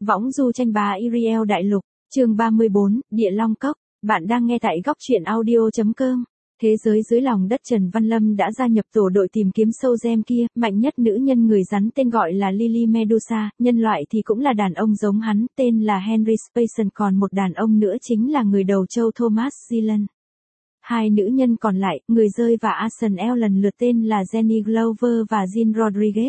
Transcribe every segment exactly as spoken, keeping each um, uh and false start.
Võng du tranh bá Iriel đại lục, chương ba mươi bốn, Địa Long Cốc. Bạn đang nghe tại góc truyện audio chấm com. Thế giới dưới lòng đất. Trần Văn Lâm đã gia nhập tổ đội tìm kiếm sâu gem kia, mạnh nhất nữ nhân người rắn tên gọi là Lily Medusa, nhân loại thì cũng là đàn ông giống hắn, tên là Henry Spason, còn một đàn ông nữa chính là người đầu châu Thomas Zealand. Hai nữ nhân còn lại, người rơi và Arsenal lần lượt tên là Jenny Glover và Jean Rodriguez.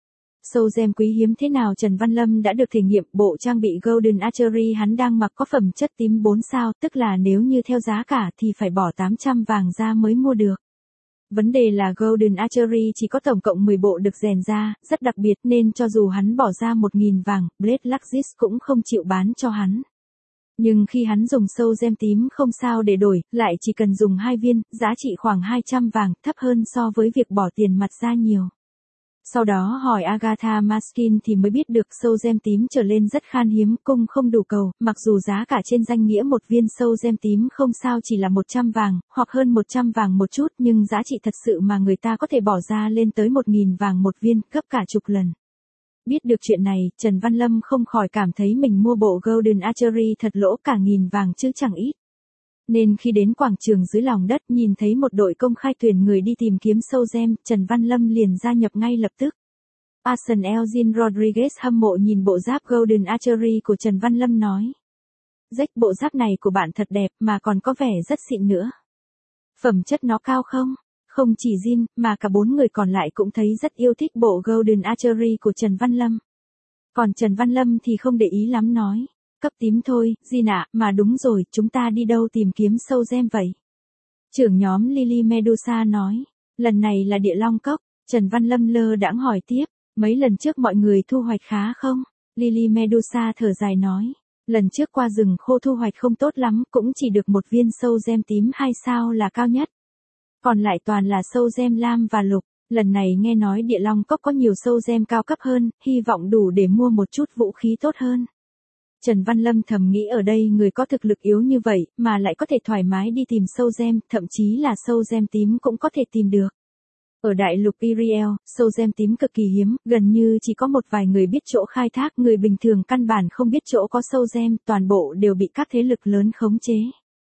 Sâu gem quý hiếm thế nào Trần Văn Lâm đã được thể nghiệm. Bộ trang bị Golden Archery hắn đang mặc có phẩm chất tím bốn sao, tức là nếu như theo giá cả thì phải bỏ tám trăm vàng ra mới mua được. Vấn đề là Golden Archery chỉ có tổng cộng mười bộ được rèn ra, rất đặc biệt nên cho dù hắn bỏ ra một nghìn vàng, Blade Luxis cũng không chịu bán cho hắn. Nhưng khi hắn dùng sâu gem tím không sao để đổi, lại chỉ cần dùng hai viên, giá trị khoảng hai trăm vàng, thấp hơn so với việc bỏ tiền mặt ra nhiều. Sau đó hỏi Agatha Maskin thì mới biết được sâu gem tím trở lên rất khan hiếm, cung không đủ cầu, mặc dù giá cả trên danh nghĩa một viên sâu gem tím không sao chỉ là một trăm vàng, hoặc hơn một trăm vàng một chút, nhưng giá trị thật sự mà người ta có thể bỏ ra lên tới một nghìn vàng một viên, gấp cả chục lần. Biết được chuyện này, Trần Văn Lâm không khỏi cảm thấy mình mua bộ Golden Archery thật lỗ cả nghìn vàng chứ chẳng ít. Nên khi đến quảng trường dưới lòng đất nhìn thấy một đội công khai tuyển người đi tìm kiếm sâu gem, Trần Văn Lâm liền gia nhập ngay lập tức. Arsenal Jean Rodriguez hâm mộ nhìn bộ giáp Golden Archery của Trần Văn Lâm nói. Rách, bộ giáp này của bạn thật đẹp mà còn có vẻ rất xịn nữa. Phẩm chất nó cao không? Không chỉ Jean, mà cả bốn người còn lại cũng thấy rất yêu thích bộ Golden Archery của Trần Văn Lâm. Còn Trần Văn Lâm thì không để ý lắm nói. Cấp tím thôi, Jean ạ, mà đúng rồi, chúng ta đi đâu tìm kiếm sâu gem vậy? Trưởng nhóm Lily Medusa nói, lần này là Địa Long Cốc. Trần Văn Lâm lơ đãng hỏi tiếp, mấy lần trước mọi người thu hoạch khá không? Lily Medusa thở dài nói, lần trước qua rừng khô thu hoạch không tốt lắm, cũng chỉ được một viên sâu gem tím hai sao là cao nhất. Còn lại toàn là sâu gem lam và lục. Lần này nghe nói Địa Long Cốc có nhiều sâu gem cao cấp hơn, hy vọng đủ để mua một chút vũ khí tốt hơn. Trần Văn Lâm thầm nghĩ ở đây người có thực lực yếu như vậy, mà lại có thể thoải mái đi tìm sâu gem, thậm chí là sâu gem tím cũng có thể tìm được. Ở đại lục Iriel, sâu gem tím cực kỳ hiếm, gần như chỉ có một vài người biết chỗ khai thác, người bình thường căn bản không biết chỗ có sâu gem, toàn bộ đều bị các thế lực lớn khống chế.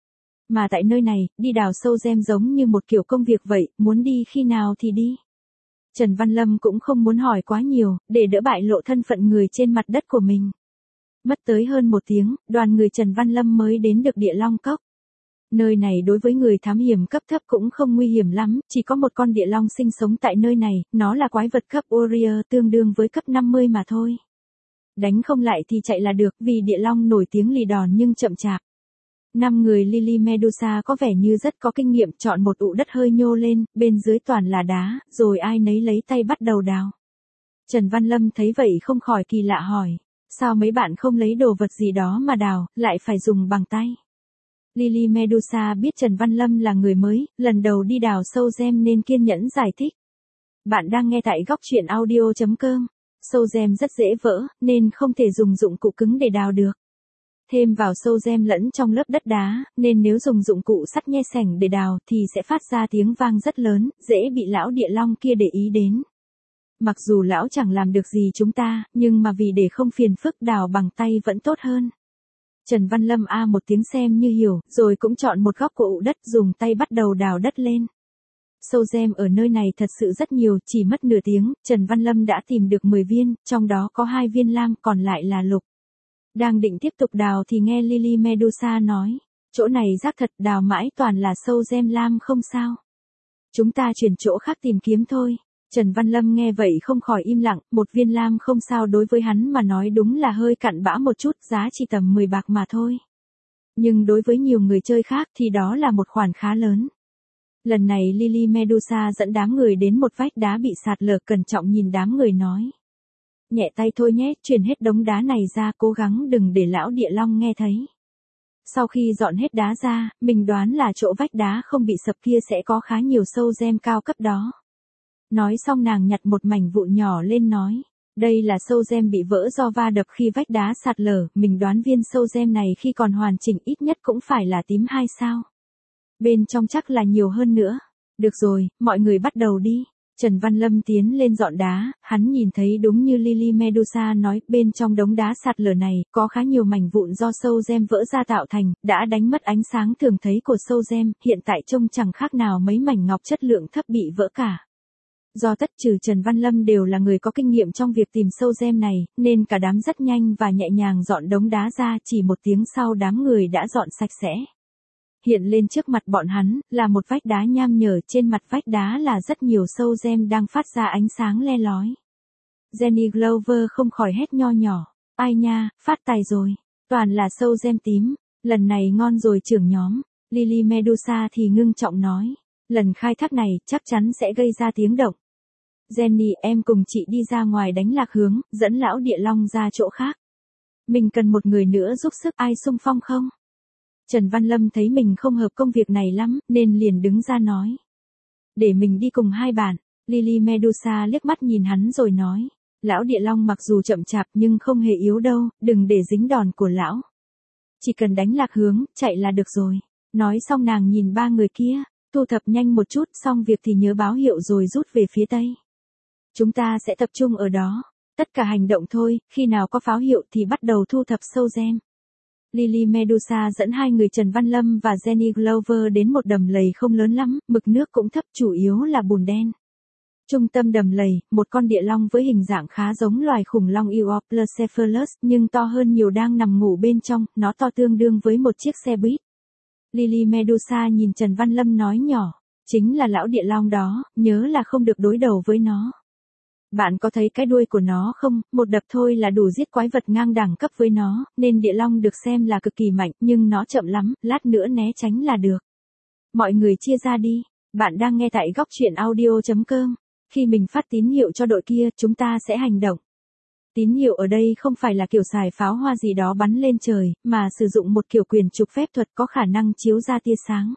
Mà tại nơi này, đi đào sâu gem giống như một kiểu công việc vậy, muốn đi khi nào thì đi. Trần Văn Lâm cũng không muốn hỏi quá nhiều, để đỡ bại lộ thân phận người trên mặt đất của mình. Mất tới hơn một tiếng, đoàn người Trần Văn Lâm mới đến được Địa Long Cốc. Nơi này đối với người thám hiểm cấp thấp cũng không nguy hiểm lắm, chỉ có một con địa long sinh sống tại nơi này, nó là quái vật cấp Warrior tương đương với cấp năm mươi mà thôi. Đánh không lại thì chạy là được, vì địa long nổi tiếng lì đòn nhưng chậm chạp. Năm người Lily Medusa có vẻ như rất có kinh nghiệm, chọn một ụ đất hơi nhô lên, bên dưới toàn là đá, rồi ai nấy lấy tay bắt đầu đào. Trần Văn Lâm thấy vậy không khỏi kỳ lạ hỏi. Sao mấy bạn không lấy đồ vật gì đó mà đào, lại phải dùng bằng tay? Lily Medusa biết Trần Văn Lâm là người mới, lần đầu đi đào sâu gem nên kiên nhẫn giải thích. Bạn đang nghe tại góc truyện audio chấm com. Sâu gem rất dễ vỡ, nên không thể dùng dụng cụ cứng để đào được. Thêm vào sâu gem lẫn trong lớp đất đá, nên nếu dùng dụng cụ sắt nhe sành để đào thì sẽ phát ra tiếng vang rất lớn, dễ bị lão địa long kia để ý đến. Mặc dù lão chẳng làm được gì chúng ta, nhưng mà vì để không phiền phức đào bằng tay vẫn tốt hơn. Trần Văn Lâm a một tiếng xem như hiểu, rồi cũng chọn một góc của ụ đất dùng tay bắt đầu đào đất lên. Sâu gem ở nơi này thật sự rất nhiều, chỉ mất nửa tiếng, Trần Văn Lâm đã tìm được mười viên, trong đó có hai viên lam, còn lại là lục. Đang định tiếp tục đào thì nghe Lily Medusa nói, chỗ này rác thật, đào mãi toàn là sâu gem lam không sao. Chúng ta chuyển chỗ khác tìm kiếm thôi. Trần Văn Lâm nghe vậy không khỏi im lặng, một viên lam không sao đối với hắn mà nói đúng là hơi cặn bã một chút, giá chỉ tầm mười bạc mà thôi. Nhưng đối với nhiều người chơi khác thì đó là một khoản khá lớn. Lần này Lily Medusa dẫn đám người đến một vách đá bị sạt lở, cẩn trọng nhìn đám người nói. Nhẹ tay thôi nhé, chuyển hết đống đá này ra, cố gắng đừng để lão địa long nghe thấy. Sau khi dọn hết đá ra, mình đoán là chỗ vách đá không bị sập kia sẽ có khá nhiều sâu gem cao cấp đó. Nói xong nàng nhặt một mảnh vụn nhỏ lên nói, đây là sâu gem bị vỡ do va đập khi vách đá sạt lở, mình đoán viên sâu gem này khi còn hoàn chỉnh ít nhất cũng phải là tím hai sao. Bên trong chắc là nhiều hơn nữa. Được rồi, mọi người bắt đầu đi. Trần Văn Lâm tiến lên dọn đá, hắn nhìn thấy đúng như Lily Medusa nói, bên trong đống đá sạt lở này, có khá nhiều mảnh vụn do sâu gem vỡ ra tạo thành, đã đánh mất ánh sáng thường thấy của sâu gem, hiện tại trông chẳng khác nào mấy mảnh ngọc chất lượng thấp bị vỡ cả. Do tất trừ Trần Văn Lâm đều là người có kinh nghiệm trong việc tìm sâu gem này, nên cả đám rất nhanh và nhẹ nhàng dọn đống đá ra, chỉ một tiếng sau đám người đã dọn sạch sẽ. Hiện lên trước mặt bọn hắn, là một vách đá nham nhở, trên mặt vách đá là rất nhiều sâu gem đang phát ra ánh sáng le lói. Jenny Glover không khỏi hét nho nhỏ, ai nha, phát tài rồi, toàn là sâu gem tím, lần này ngon rồi trưởng nhóm. Lily Medusa thì ngưng trọng nói, lần khai thác này chắc chắn sẽ gây ra tiếng động. Jenny, em cùng chị đi ra ngoài đánh lạc hướng, dẫn lão địa long ra chỗ khác. Mình cần một người nữa giúp sức, ai xung phong không? Trần Văn Lâm thấy mình không hợp công việc này lắm, nên liền đứng ra nói. Để mình đi cùng hai bạn. Lily Medusa liếc mắt nhìn hắn rồi nói. Lão địa long mặc dù chậm chạp nhưng không hề yếu đâu, đừng để dính đòn của lão. Chỉ cần đánh lạc hướng, chạy là được rồi. Nói xong nàng nhìn ba người kia, thu thập nhanh một chút, xong việc thì nhớ báo hiệu rồi rút về phía tây. Chúng ta sẽ tập trung ở đó. Tất cả hành động thôi, khi nào có pháo hiệu thì bắt đầu thu thập sâu gem. Lily Medusa dẫn hai người Trần Văn Lâm và Jenny Glover đến một đầm lầy không lớn lắm, mực nước cũng thấp, chủ yếu là bùn đen. Trung tâm đầm lầy, một con địa long với hình dạng khá giống loài khủng long Euoplocephalus, nhưng to hơn nhiều đang nằm ngủ bên trong, nó to tương đương với một chiếc xe buýt. Lily Medusa nhìn Trần Văn Lâm nói nhỏ, chính là lão địa long đó, nhớ là không được đối đầu với nó. Bạn có thấy cái đuôi của nó không, một đập thôi là đủ giết quái vật ngang đẳng cấp với nó, nên địa long được xem là cực kỳ mạnh, nhưng nó chậm lắm, lát nữa né tránh là được. Mọi người chia ra đi, bạn đang nghe tại góc truyện audio.com. Khi mình phát tín hiệu cho đội kia, chúng ta sẽ hành động. Tín hiệu ở đây không phải là kiểu xài pháo hoa gì đó bắn lên trời, mà sử dụng một kiểu quyền trục phép thuật có khả năng chiếu ra tia sáng.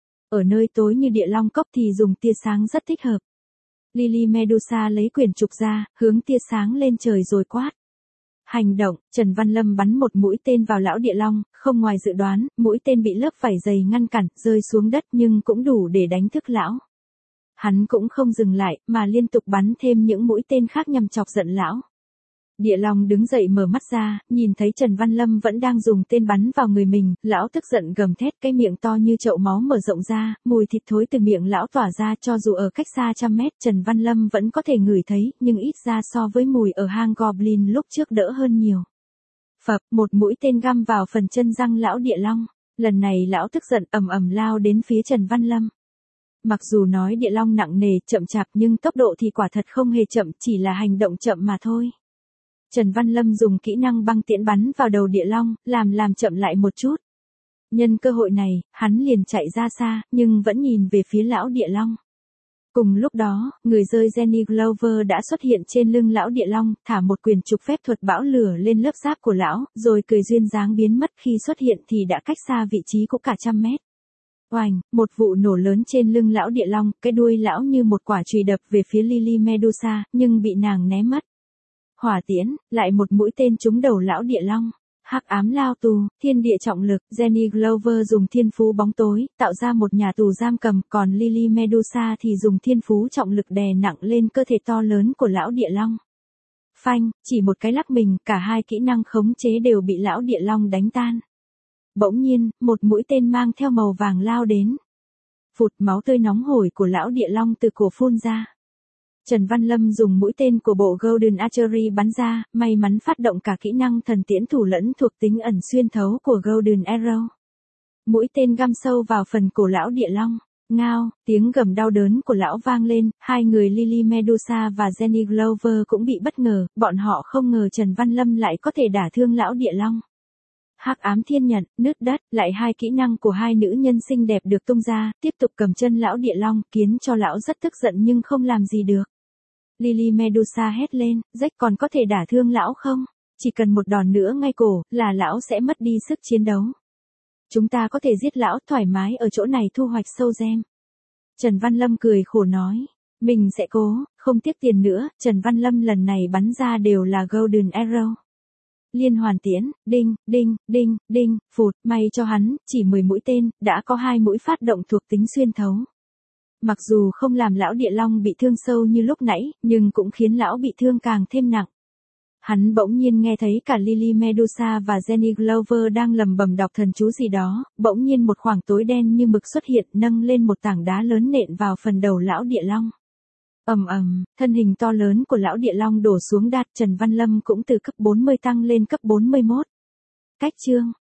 Ở nơi tối như địa long cốc thì dùng tia sáng rất thích hợp. Lily Medusa lấy quyền trục ra, hướng tia sáng lên trời rồi quát. Hành động, Trần Văn Lâm bắn một mũi tên vào lão địa long, không ngoài dự đoán, mũi tên bị lớp vảy dày ngăn cản, rơi xuống đất nhưng cũng đủ để đánh thức lão. Hắn cũng không dừng lại, mà liên tục bắn thêm những mũi tên khác nhằm chọc giận lão. Địa long đứng dậy mở mắt ra, nhìn thấy Trần Văn Lâm vẫn đang dùng tên bắn vào người mình, lão tức giận gầm thét, cái miệng to như chậu máu mở rộng ra, mùi thịt thối từ miệng lão tỏa ra, cho dù ở cách xa trăm mét Trần Văn Lâm vẫn có thể ngửi thấy, nhưng ít ra so với mùi ở hang Goblin lúc trước đỡ hơn nhiều. Phập, một mũi tên găm vào phần chân răng lão địa long, lần này lão tức giận ầm ầm lao đến phía Trần Văn Lâm. Mặc dù nói địa long nặng nề, chậm chạp nhưng tốc độ thì quả thật không hề chậm, chỉ là hành động chậm mà thôi. Trần Văn Lâm dùng kỹ năng băng tiễn bắn vào đầu địa long, làm làm chậm lại một chút. Nhân cơ hội này, hắn liền chạy ra xa, nhưng vẫn nhìn về phía lão địa long. Cùng lúc đó, người rơi Jenny Glover đã xuất hiện trên lưng lão địa long, thả một quyền trục phép thuật bão lửa lên lớp giáp của lão, rồi cười duyên dáng biến mất, khi xuất hiện thì đã cách xa vị trí cũng cả trăm mét. Oành, một vụ nổ lớn trên lưng lão địa long, cái đuôi lão như một quả chùy đập về phía Lily Medusa, nhưng bị nàng né mất. Hỏa tiễn, lại một mũi tên trúng đầu lão địa long. Hắc ám lao tù, thiên địa trọng lực, Jenny Glover dùng thiên phú bóng tối, tạo ra một nhà tù giam cầm, còn Lily Medusa thì dùng thiên phú trọng lực đè nặng lên cơ thể to lớn của lão địa long. Phanh, chỉ một cái lắc mình, cả hai kỹ năng khống chế đều bị lão địa long đánh tan. Bỗng nhiên, một mũi tên mang theo màu vàng lao đến. Phụt, máu tươi nóng hổi của lão địa long từ cổ phun ra. Trần Văn Lâm dùng mũi tên của bộ Golden Archery bắn ra, may mắn phát động cả kỹ năng thần tiễn thủ lẫn thuộc tính ẩn xuyên thấu của Golden Arrow. Mũi tên găm sâu vào phần cổ lão địa long. Ngao, tiếng gầm đau đớn của lão vang lên, hai người Lily Medusa và Jenny Glover cũng bị bất ngờ, bọn họ không ngờ Trần Văn Lâm lại có thể đả thương lão địa long. Hắc ám thiên nhận, nứt đất, lại hai kỹ năng của hai nữ nhân xinh đẹp được tung ra, tiếp tục cầm chân lão địa long, khiến cho lão rất tức giận nhưng không làm gì được. Lily Medusa hét lên, rách còn có thể đả thương lão không? Chỉ cần một đòn nữa ngay cổ, là lão sẽ mất đi sức chiến đấu. Chúng ta có thể giết lão thoải mái ở chỗ này thu hoạch sâu gem. Trần Văn Lâm cười khổ nói, mình sẽ cố, không tiếc tiền nữa, Trần Văn Lâm lần này bắn ra đều là Golden Arrow. Liên hoàn tiễn, đinh, đinh, đinh, đinh, phụt, may cho hắn, chỉ mười mũi tên, đã có hai mũi phát động thuộc tính xuyên thấu. Mặc dù không làm lão địa long bị thương sâu như lúc nãy, nhưng cũng khiến lão bị thương càng thêm nặng. Hắn bỗng nhiên nghe thấy cả Lily Medusa và Jenny Glover đang lầm bầm đọc thần chú gì đó, bỗng nhiên một khoảng tối đen như mực xuất hiện nâng lên một tảng đá lớn nện vào phần đầu lão địa long. Ầm ầm, thân hình to lớn của lão địa long đổ xuống đát, Trần Văn Lâm cũng từ cấp bốn mươi tăng lên cấp bốn mươi mốt. Cách chương